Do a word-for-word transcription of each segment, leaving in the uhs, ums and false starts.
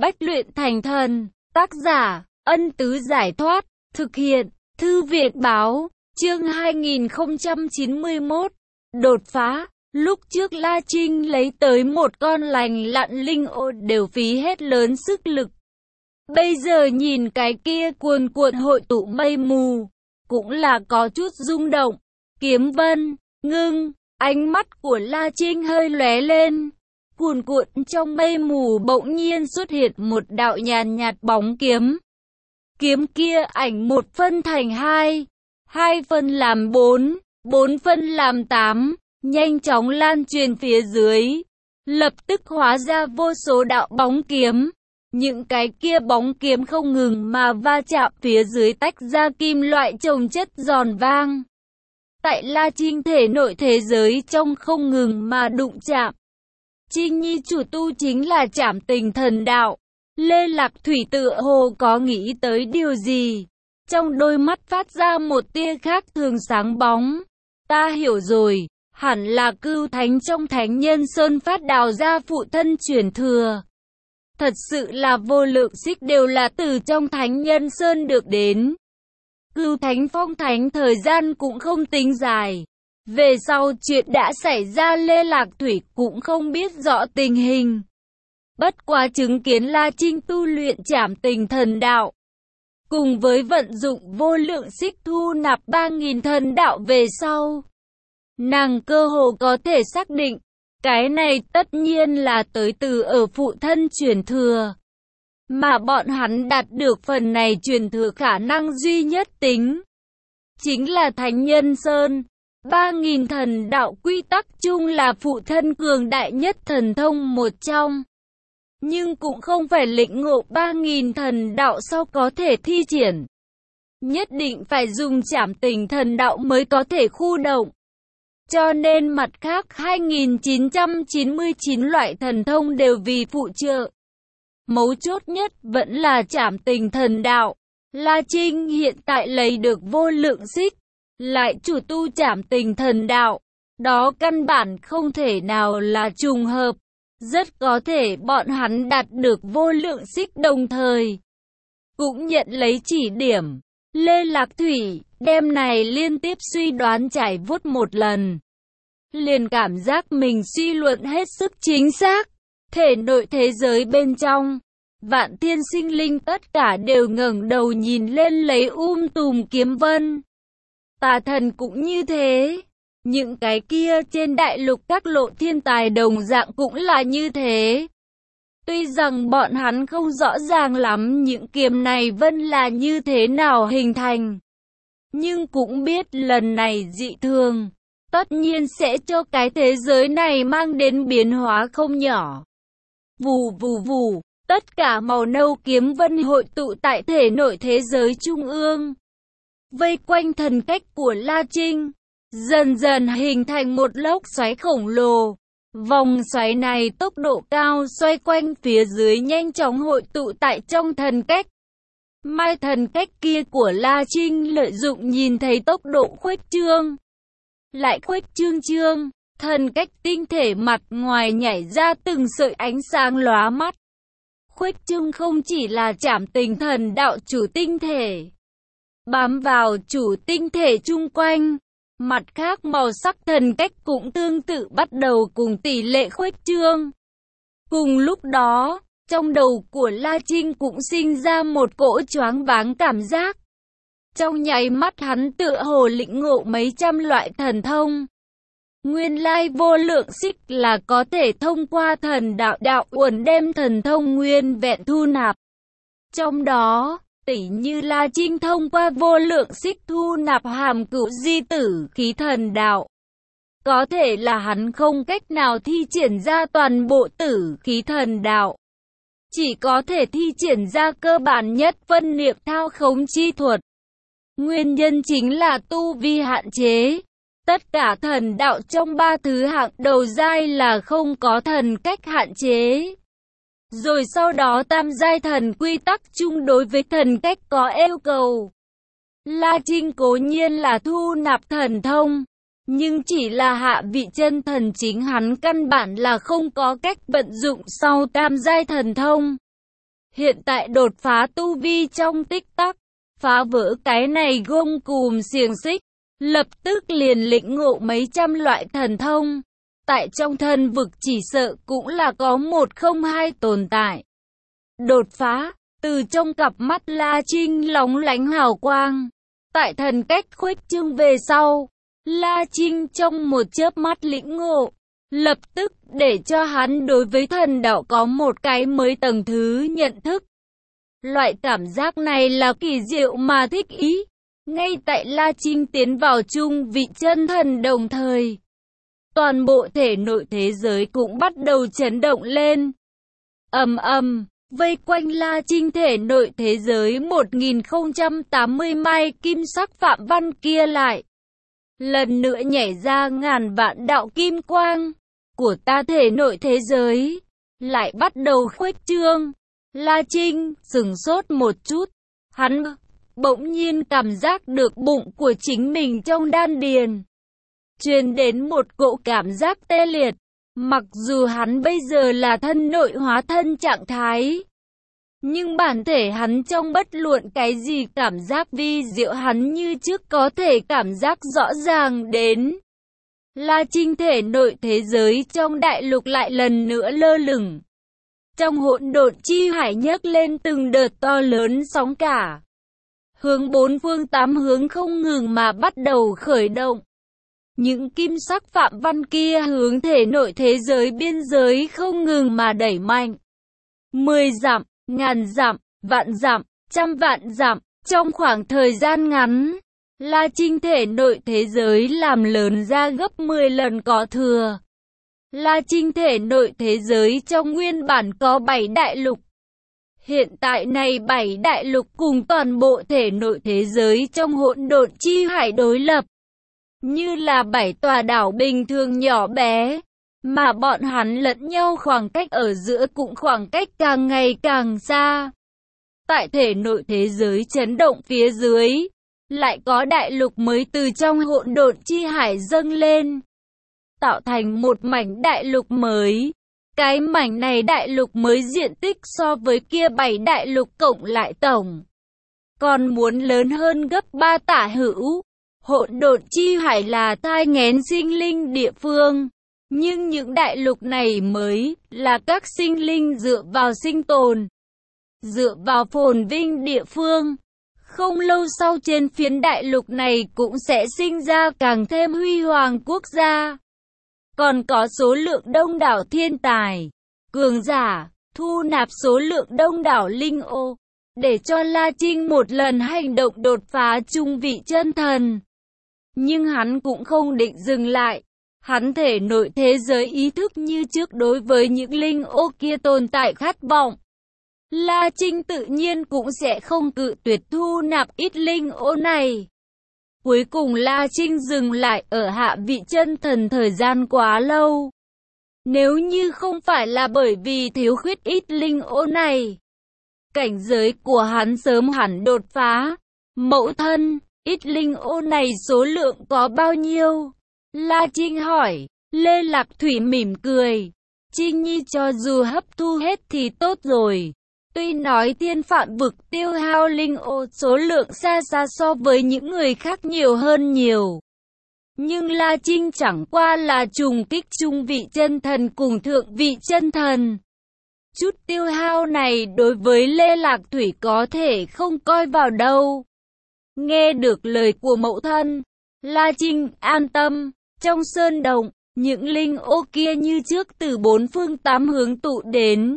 Bách luyện thành thần, tác giả, Ân Tứ Giải Thoát, thực hiện, Thư Việt Báo, chương hai nghìn không trăm chín mươi mốt, đột phá. Lúc trước La Trinh lấy tới một con lành lặn linh ô đều phí hết lớn sức lực. Bây giờ nhìn cái kia cuồn cuộn hội tụ mây mù, cũng là có chút rung động. Kiếm vân, ngưng, ánh mắt của La Trinh hơi lóe lên. Cuồn cuộn trong mây mù bỗng nhiên xuất hiện một đạo nhàn nhạt bóng kiếm. Kiếm kia ảnh một phân thành hai, hai phân làm bốn, bốn phân làm tám, nhanh chóng lan truyền phía dưới. Lập tức hóa ra vô số đạo bóng kiếm. Những cái kia bóng kiếm không ngừng mà va chạm phía dưới tách ra kim loại chồng chất giòn vang. Tại La Trinh thể nội thế giới trong không ngừng mà đụng chạm. Trinh Nhi chủ tu chính là Trảm Tình Thần Đạo. Lê Lạc Thủy tựa hồ có nghĩ tới điều gì. Trong đôi mắt phát ra một tia khác thường sáng bóng. Ta hiểu rồi, hẳn là Cưu Thánh trong Thánh Nhân Sơn phát đào ra phụ thân truyền thừa. Thật sự là vô lượng xích đều là từ trong Thánh Nhân Sơn được đến. Cưu Thánh phong thánh thời gian cũng không tính dài. Về sau chuyện đã xảy ra Lê Lạc Thủy cũng không biết rõ tình hình. Bất quá chứng kiến La Trinh tu luyện Trảm Tình Thần Đạo. Cùng với vận dụng vô lượng xích thu nạp ba nghìn thần đạo về sau. Nàng cơ hồ có thể xác định. Cái này tất nhiên là tới từ ở phụ thân truyền thừa. Mà bọn hắn đạt được phần này truyền thừa khả năng duy nhất tính. Chính là Thánh Nhân Sơn. Ba nghìn thần đạo quy tắc chung là phụ thân cường đại nhất thần thông một trong. Nhưng cũng không phải lĩnh ngộ ba nghìn thần đạo sau có thể thi triển. Nhất định phải dùng Trảm Tình Thần Đạo mới có thể khu động. Cho nên mặt khác hai nghìn chín trăm chín mươi chín loại thần thông đều vì phụ trợ. Mấu chốt nhất vẫn là Trảm Tình Thần Đạo. La Trinh hiện tại lấy được vô lượng xích, lại chủ tu Trảm Tình Thần Đạo. Đó căn bản không thể nào là trùng hợp. Rất có thể bọn hắn đạt được vô lượng xích đồng thời. Cũng nhận lấy chỉ điểm. Lê Lạc Thủy đêm này liên tiếp suy đoán trải vuốt một lần. Liền cảm giác mình suy luận hết sức chính xác. Thể nội thế giới bên trong, vạn thiên sinh linh tất cả đều ngẩng đầu nhìn lên lấy um tùm kiếm vân. Tà thần cũng như thế. Những cái kia trên đại lục các lộ thiên tài đồng dạng cũng là như thế. Tuy rằng bọn hắn không rõ ràng lắm những kiếm này vân là như thế nào hình thành. Nhưng cũng biết lần này dị thường. Tất nhiên sẽ cho cái thế giới này mang đến biến hóa không nhỏ. Vù vù vù, tất cả màu nâu kiếm vân hội tụ tại thể nội thế giới trung ương. Vây quanh thần cách của La Trinh. Dần dần hình thành một lốc xoáy khổng lồ. Vòng xoáy này tốc độ cao xoay quanh phía dưới nhanh chóng hội tụ tại trong thần cách. Mai thần cách kia của La Trinh lợi dụng nhìn thấy tốc độ khuếch trương. Lại khuếch trương trương, thần cách tinh thể mặt ngoài nhảy ra từng sợi ánh sáng lóa mắt. Khuếch trương không chỉ là Trảm Tình Thần Đạo chủ tinh thể. Bám vào chủ tinh thể chung quanh. Mặt khác màu sắc thần cách cũng tương tự bắt đầu cùng tỷ lệ khuếch trương. Cùng lúc đó, trong đầu của La Trinh cũng sinh ra một cỗ choáng váng cảm giác. Trong nháy mắt hắn tựa hồ lĩnh ngộ mấy trăm loại thần thông. Nguyên lai vô lượng xích là có thể thông qua thần đạo đạo uẩn đem thần thông nguyên vẹn thu nạp. Trong đó, tỉ như La Trinh thông qua vô lượng xích thu nạp hàm cửu di tử khí thần đạo. Có thể là hắn không cách nào thi triển ra toàn bộ tử khí thần đạo. Chỉ có thể thi triển ra cơ bản nhất phân niệm thao khống chi thuật. Nguyên nhân chính là tu vi hạn chế. Tất cả thần đạo trong ba thứ hạng đầu giai là không có thần cách hạn chế. Rồi sau đó tam giai thần quy tắc chung đối với thần cách có yêu cầu. La Trinh cố nhiên là thu nạp thần thông, nhưng chỉ là hạ vị chân thần chính hắn căn bản là không có cách vận dụng sau tam giai thần thông. Hiện tại đột phá tu vi trong tích tắc, phá vỡ cái này gông cùm xiềng xích, lập tức liền lĩnh ngộ mấy trăm loại thần thông. Tại trong thần vực chỉ sợ cũng là có một không hai tồn tại. Đột phá, từ trong cặp mắt La Trinh lóng lánh hào quang. Tại thần cách khuếch trương về sau, La Trinh trong một chớp mắt lĩnh ngộ, lập tức để cho hắn đối với thần đạo có một cái mới tầng thứ nhận thức. Loại cảm giác này là kỳ diệu mà thích ý. Ngay tại La Trinh tiến vào trung vị chân thần đồng thời, toàn bộ thể nội thế giới cũng bắt đầu chấn động lên. Ầm ầm, vây quanh La Trinh thể nội thế giới một nghìn không trăm tám mươi mai kim sắc phạm văn kia lại lần nữa nhảy ra ngàn vạn đạo kim quang của ta thể nội thế giới lại bắt đầu khuếch trương. La Trinh sửng sốt một chút, hắn bỗng nhiên cảm giác được bụng của chính mình trong đan điền truyền đến một cỗ cảm giác tê liệt. Mặc dù hắn bây giờ là thân nội hóa thân trạng thái, nhưng bản thể hắn trong bất luận cái gì cảm giác vi diệu hắn như trước có thể cảm giác rõ ràng đến. La Trinh thể nội thế giới trong đại lục lại lần nữa lơ lửng. Trong hỗn độn chi hải nhấc lên từng đợt to lớn sóng cả. Hướng bốn phương tám hướng không ngừng mà bắt đầu khởi động. Những kim sắc phạm văn kia hướng thể nội thế giới biên giới không ngừng mà đẩy mạnh. Mười dặm, ngàn dặm, vạn dặm, trăm vạn dặm, trong khoảng thời gian ngắn, La Trinh thể nội thế giới làm lớn ra gấp mười lần có thừa. La Trinh thể nội thế giới trong nguyên bản có bảy đại lục. Hiện tại này bảy đại lục cùng toàn bộ thể nội thế giới trong hỗn độn chi hải đối lập. Như là bảy tòa đảo bình thường nhỏ bé, mà bọn hắn lẫn nhau khoảng cách ở giữa cũng khoảng cách càng ngày càng xa. Tại thể nội thế giới chấn động phía dưới, lại có đại lục mới từ trong hỗn độn chi hải dâng lên, tạo thành một mảnh đại lục mới. Cái mảnh này đại lục mới diện tích so với kia bảy đại lục cộng lại tổng còn muốn lớn hơn gấp ba tả hữu. Hỗn độn chi hải là thai nghén sinh linh địa phương, nhưng những đại lục này mới là các sinh linh dựa vào sinh tồn, dựa vào phồn vinh địa phương. Không lâu sau trên phiến đại lục này cũng sẽ sinh ra càng thêm huy hoàng quốc gia. Còn có số lượng đông đảo thiên tài, cường giả, thu nạp số lượng đông đảo linh ô, để cho La Trinh một lần hành động đột phá trung vị chân thần. Nhưng hắn cũng không định dừng lại. Hắn thể nội thế giới ý thức như trước đối với những linh ô kia tồn tại khát vọng. La Trinh tự nhiên cũng sẽ không cự tuyệt thu nạp ít linh ô này. Cuối cùng La Trinh dừng lại ở hạ vị chân thần thời gian quá lâu. Nếu như không phải là bởi vì thiếu khuyết ít linh ô này, cảnh giới của hắn sớm hẳn đột phá. Mẫu thân, ít linh ô này số lượng có bao nhiêu? La Trinh hỏi. Lê Lạc Thủy mỉm cười. Trinh Nhi cho dù hấp thu hết thì tốt rồi. Tuy nói thiên phạn vực tiêu hao linh ô số lượng xa xa so với những người khác nhiều hơn nhiều, nhưng La Trinh chẳng qua là trùng kích trung vị chân thần cùng thượng vị chân thần. Chút tiêu hao này đối với Lê Lạc Thủy có thể không coi vào đâu. Nghe được lời của mẫu thân, La Trinh an tâm. Trong sơn động, những linh ô kia như trước từ bốn phương tám hướng tụ đến,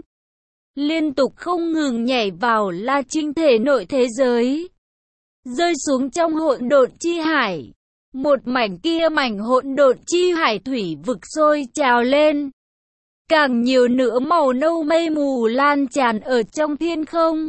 liên tục không ngừng nhảy vào La Trinh thể nội thế giới, rơi xuống trong hỗn độn chi hải. Một mảnh kia mảnh hỗn độn chi hải thủy vực sôi trào lên. Càng nhiều nữa màu nâu mây mù lan tràn ở trong thiên không.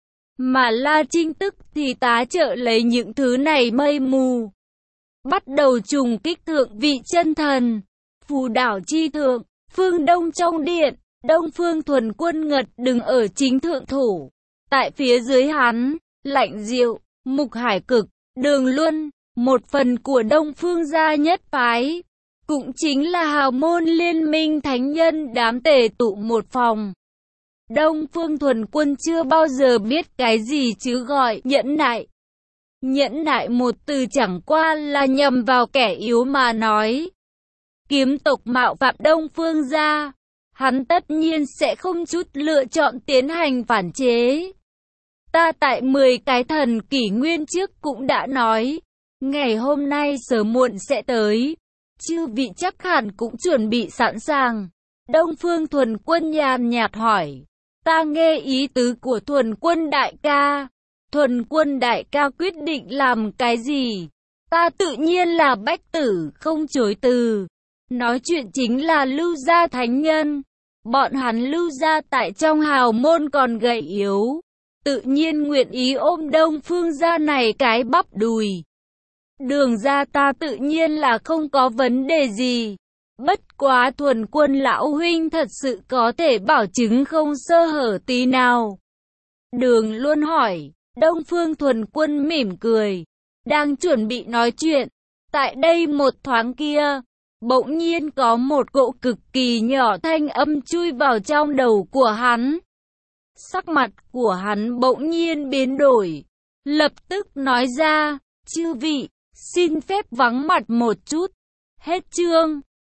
Mà La Trinh tức thì tá trợ lấy những thứ này mây mù, bắt đầu trùng kích thượng vị chân thần. Phù đảo chi thượng, phương đông trong điện, Đông Phương Thuần Quân Ngật đứng ở chính thượng thủ. Tại phía dưới hắn, Lạnh Diệu, Mục Hải Cực, Đường Luân, một phần của Đông Phương gia nhất phái, cũng chính là hào môn liên minh thánh nhân đám tề tụ một phòng. Đông Phương Thuần Quân chưa bao giờ biết cái gì chứ gọi nhẫn nại. Nhẫn nại một từ chẳng qua là nhầm vào kẻ yếu mà nói. Kiếm tộc mạo phạm Đông Phương gia, hắn tất nhiên sẽ không chút lựa chọn tiến hành phản chế. Ta tại mười cái thần kỷ nguyên trước cũng đã nói, ngày hôm nay sớm muộn sẽ tới, chư vị chắc hẳn cũng chuẩn bị sẵn sàng. Đông Phương Thuần Quân nhàn nhạt hỏi, ta nghe ý tứ của Thuần Quân đại ca. Thuần Quân đại ca quyết định làm cái gì? Ta tự nhiên là bách tử, không chối từ. Nói chuyện chính là Lưu gia thánh nhân. Bọn hắn Lưu gia tại trong hào môn còn gầy yếu, tự nhiên nguyện ý ôm Đông Phương gia này cái bắp đùi. Đường gia ta tự nhiên là không có vấn đề gì. Bất quá Thuần Quân lão huynh thật sự có thể bảo chứng không sơ hở tí nào? Đường Luân hỏi. Đông Phương Thuần Quân mỉm cười, đang chuẩn bị nói chuyện. Tại đây một thoáng kia, bỗng nhiên có một cỗ cực kỳ nhỏ thanh âm chui vào trong đầu của hắn. Sắc mặt của hắn bỗng nhiên biến đổi, lập tức nói ra, chư vị, xin phép vắng mặt một chút. Hết chương.